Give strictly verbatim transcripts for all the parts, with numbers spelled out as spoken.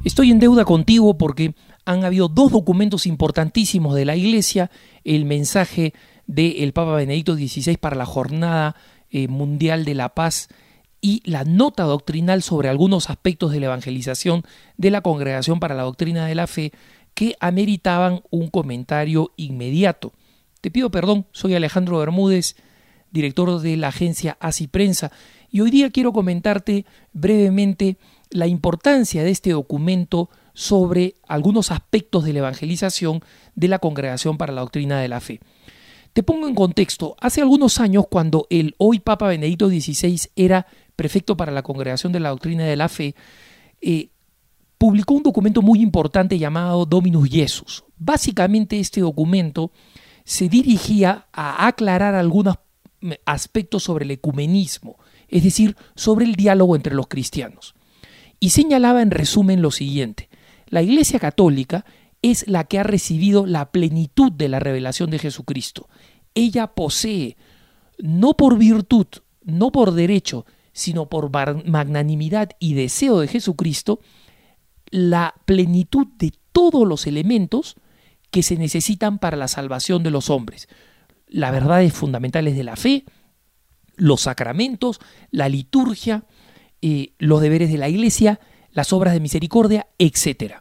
Estoy en deuda contigo porque han habido dos documentos importantísimos de la Iglesia, el mensaje del Papa Benedicto dieciséis para la Jornada eh, Mundial de la Paz y la nota doctrinal sobre algunos aspectos de la evangelización de la Congregación para la Doctrina de la Fe que ameritaban un comentario inmediato. Te pido perdón, soy Alejandro Bermúdez, director de la agencia Así Prensa, y hoy día quiero comentarte brevemente la importancia de este documento sobre algunos aspectos de la evangelización de la Congregación para la Doctrina de la Fe. Te pongo en contexto, hace algunos años cuando el hoy Papa Benedicto dieciséis era prefecto para la Congregación de la Doctrina de la Fe, eh, publicó un documento muy importante llamado Dominus Jesus. Básicamente este documento se dirigía a aclarar algunos aspectos sobre el ecumenismo, es decir, sobre el diálogo entre los cristianos. Y señalaba en resumen lo siguiente: la Iglesia Católica es la que ha recibido la plenitud de la revelación de Jesucristo. Ella posee, no por virtud, no por derecho, sino por magnanimidad y deseo de Jesucristo, la plenitud de todos los elementos que se necesitan para la salvación de los hombres. Las verdades fundamentales de la fe, los sacramentos, la liturgia, eh, los deberes de la Iglesia, las obras de misericordia, etcétera.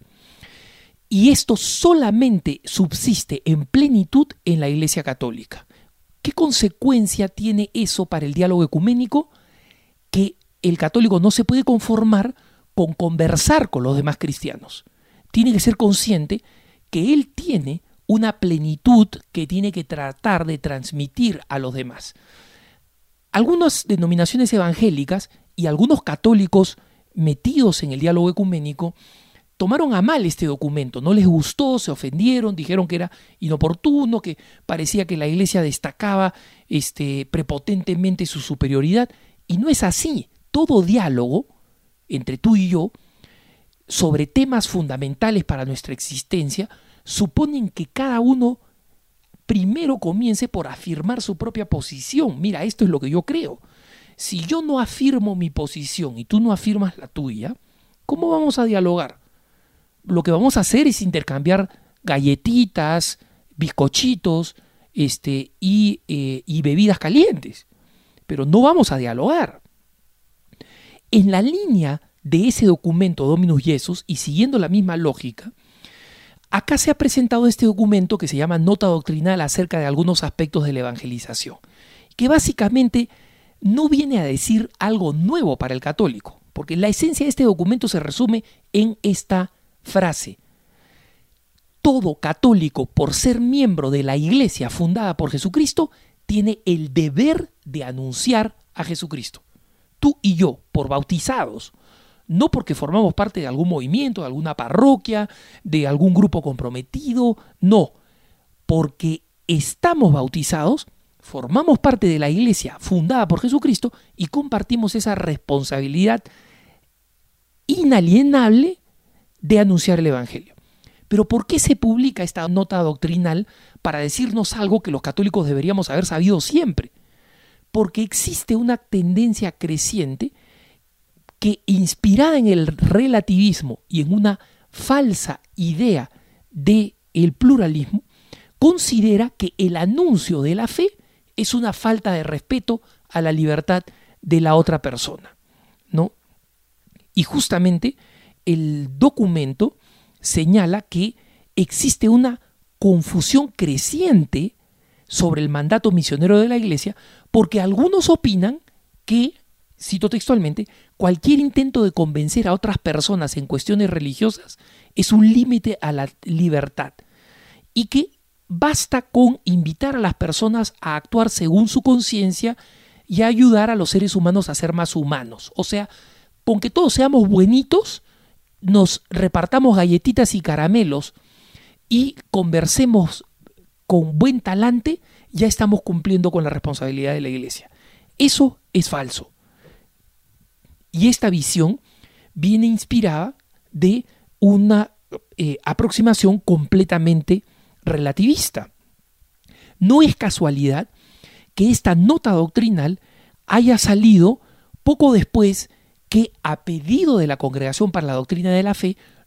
Y esto solamente subsiste en plenitud en la Iglesia Católica. ¿Qué consecuencia tiene eso para el diálogo ecuménico? Que el católico no se puede conformar con conversar con los demás cristianos. Tiene que ser consciente que él tiene una plenitud que tiene que tratar de transmitir a los demás. Algunas denominaciones evangélicas y algunos católicos metidos en el diálogo ecuménico tomaron a mal este documento, no les gustó, se ofendieron, dijeron que era inoportuno, que parecía que la Iglesia destacaba este, prepotentemente su superioridad, y no es así. Todo diálogo entre tú y yo sobre temas fundamentales para nuestra existencia suponen que cada uno primero comience por afirmar su propia posición. Mira, esto es lo que yo creo. Si yo no afirmo mi posición y tú no afirmas la tuya, ¿cómo vamos a dialogar? Lo que vamos a hacer es intercambiar galletitas, bizcochitos este, y, eh, y bebidas calientes, pero no vamos a dialogar. En la línea de ese documento Dominus Jesus y siguiendo la misma lógica, acá se ha presentado este documento que se llama Nota Doctrinal acerca de algunos aspectos de la evangelización, que básicamente no viene a decir algo nuevo para el católico, porque la esencia de este documento se resume en esta frase: todo católico, por ser miembro de la Iglesia fundada por Jesucristo, tiene el deber de anunciar a Jesucristo. Tú y yo, por bautizados, no porque formamos parte de algún movimiento, de alguna parroquia, de algún grupo comprometido, no, porque estamos bautizados, formamos parte de la Iglesia fundada por Jesucristo y compartimos esa responsabilidad inalienable de anunciar el Evangelio. Pero ¿por qué se publica esta nota doctrinal para decirnos algo que los católicos deberíamos haber sabido siempre? Porque existe una tendencia creciente que, inspirada en el relativismo y en una falsa idea del pluralismo, considera que el anuncio de la fe es una falta de respeto a la libertad de la otra persona, ¿no? Y justamente el documento señala que existe una confusión creciente sobre el mandato misionero de la Iglesia, porque algunos opinan que, cito textualmente, cualquier intento de convencer a otras personas en cuestiones religiosas es un límite a la libertad y que basta con invitar a las personas a actuar según su conciencia y a ayudar a los seres humanos a ser más humanos. O sea, con que todos seamos buenitos, nos repartamos galletitas y caramelos y conversemos con buen talante, ya estamos cumpliendo con la responsabilidad de la Iglesia. Eso es falso. Y esta visión viene inspirada de una eh, aproximación completamente relativista. No es casualidad que esta nota doctrinal haya salido poco después que, a pedido de la Congregación para la Doctrina de la Fe,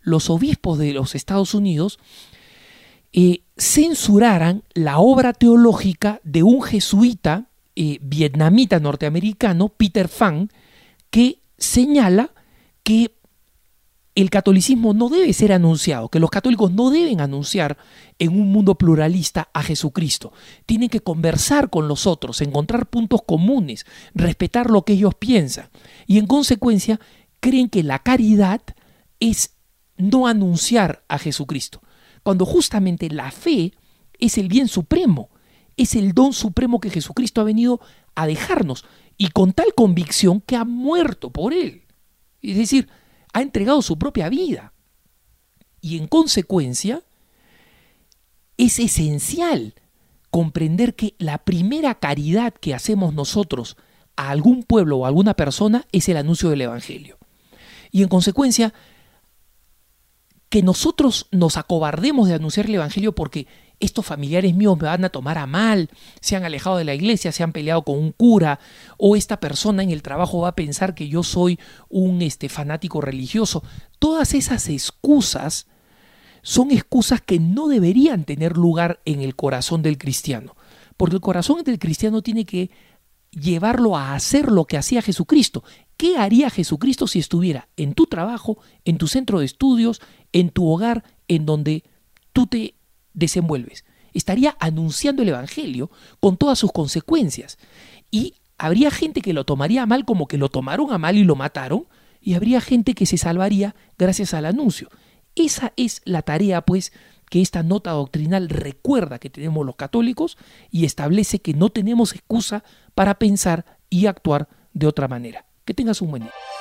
los obispos de los Estados Unidos eh, censuraran la obra teológica de un jesuita eh, vietnamita norteamericano, Peter Phan, que señala que el catolicismo no debe ser anunciado, que los católicos no deben anunciar en un mundo pluralista a Jesucristo. Tienen que conversar con los otros, encontrar puntos comunes, respetar lo que ellos piensan. Y en consecuencia, creen que la caridad es no anunciar a Jesucristo, cuando justamente la fe es el bien supremo, es el don supremo que Jesucristo ha venido a dejarnos, y con tal convicción que ha muerto por él. Es decir, ha entregado su propia vida. Y en consecuencia, es esencial comprender que la primera caridad que hacemos nosotros a algún pueblo o a alguna persona es el anuncio del Evangelio. Y en consecuencia, que nosotros nos acobardemos de anunciar el Evangelio porque estos familiares míos me van a tomar a mal, se han alejado de la iglesia, se han peleado con un cura, o esta persona en el trabajo va a pensar que yo soy un este, fanático religioso. Todas esas excusas son excusas que no deberían tener lugar en el corazón del cristiano, porque el corazón del cristiano tiene que llevarlo a hacer lo que hacía Jesucristo. ¿Qué haría Jesucristo si estuviera en tu trabajo, en tu centro de estudios, en tu hogar, en donde tú te desenvuelves? Estaría anunciando el Evangelio con todas sus consecuencias. Y habría gente que lo tomaría mal como que lo tomaron a mal y lo mataron, y habría gente que se salvaría gracias al anuncio. Esa es la tarea, pues, que esta nota doctrinal recuerda que tenemos los católicos y establece que no tenemos excusa para pensar y actuar de otra manera. Que tengas un buen día.